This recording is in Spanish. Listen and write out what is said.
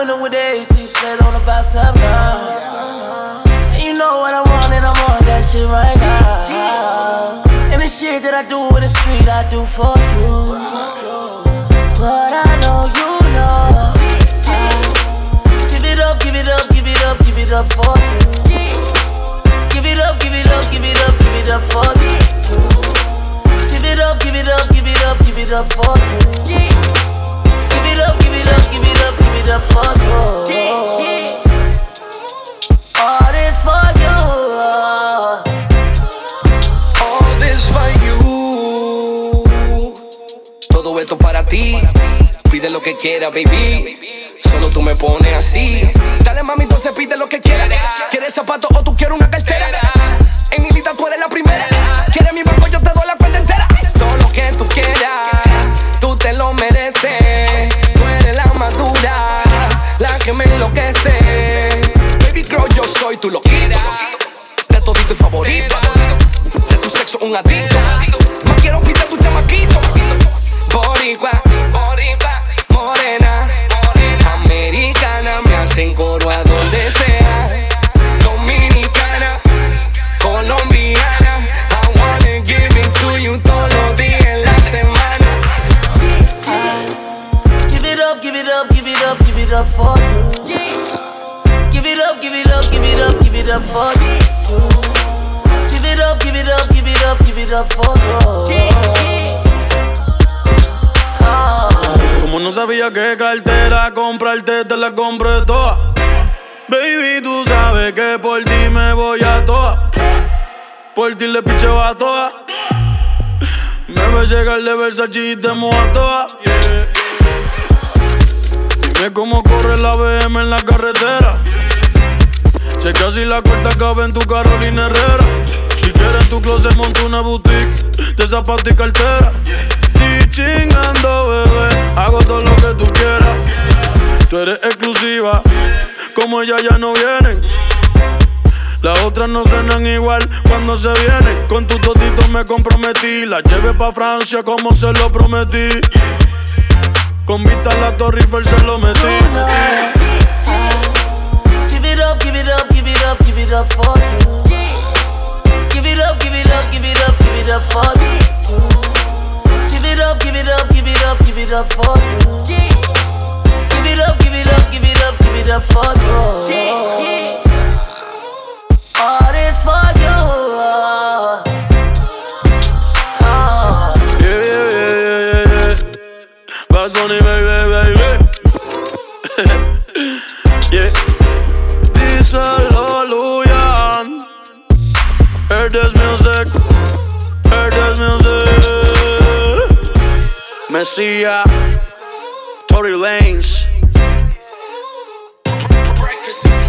window with the AC set on about something. And you know what I want, and I'm on that shit right now. And the shit that I do in the street, I do for you. But I know you know. Give it up, give it up, give it up, give it up for you. Give it up, give it up, give it up, give it up for you. Give it up, give it up, give it up, give it up for you. Give it up, give it up, give it up, give it up for you. All this for you. All this for you. Todo esto para ti. Pide lo que quieras, baby. Solo tú me pones así. Dale, mami, entonces pide lo que quieras. ¿Quieres zapatos o tú quieres una cartera? En mi lista tú eres la primera. ¿Quieres mi banco? Yo te doy la cuenta entera. Todo lo que tú quieras, tú te lo mereces. Tú eres la madura, la que me enloquece. Baby girl, yo soy tu loquita. De todito y favorito. De tu sexo un adicto. Más quiero quitar tu chamaquito. Boricua, boricua, morena, americana, me hacen coro a donde sea. Dominicana, colombiana, I wanna give it to you todos los días en la semana. Give it up, give it up, give it up, give it up for you. Give it up, give it up, give it up, give it up for you. Give it up, give it up, give it up, give it up for you. Como no sabía qué cartera comprarte, te la compré toda. Baby, tú sabes que por ti me voy a toa. Por ti le picheo a toa. Me ve llegar de Versace y te mojo a toa. Yeah. Dime cómo corre la BM en la carretera. Sé que así la corta cabe en tu Carolina Herrera. Si quieres en tu closet monto una boutique de zapatos y cartera. Y chingando, bebé, hago todo lo que tú quieras. Tú eres exclusiva, como ellas ya no vienen. Las otras no cenan igual cuando se vienen. Con tu totito me comprometí. La llevé pa' Francia como se lo prometí. Con vista a la Torre Eiffel se lo metí. Give it up, give it up, give it up, give it up for you. Give it up, give it up, give it up, give it up for you. Give it up, give it up, give it up, give it up for you. Give it up, give it up, give it up, give it up for you. All this for you. Yeah, yeah, yeah, yeah, yeah. Bad Bunny, baby, baby. Yeah. Díselo, Luyan. Heard this music. Heard this music. Messia. Tory Lanez. Breakfast.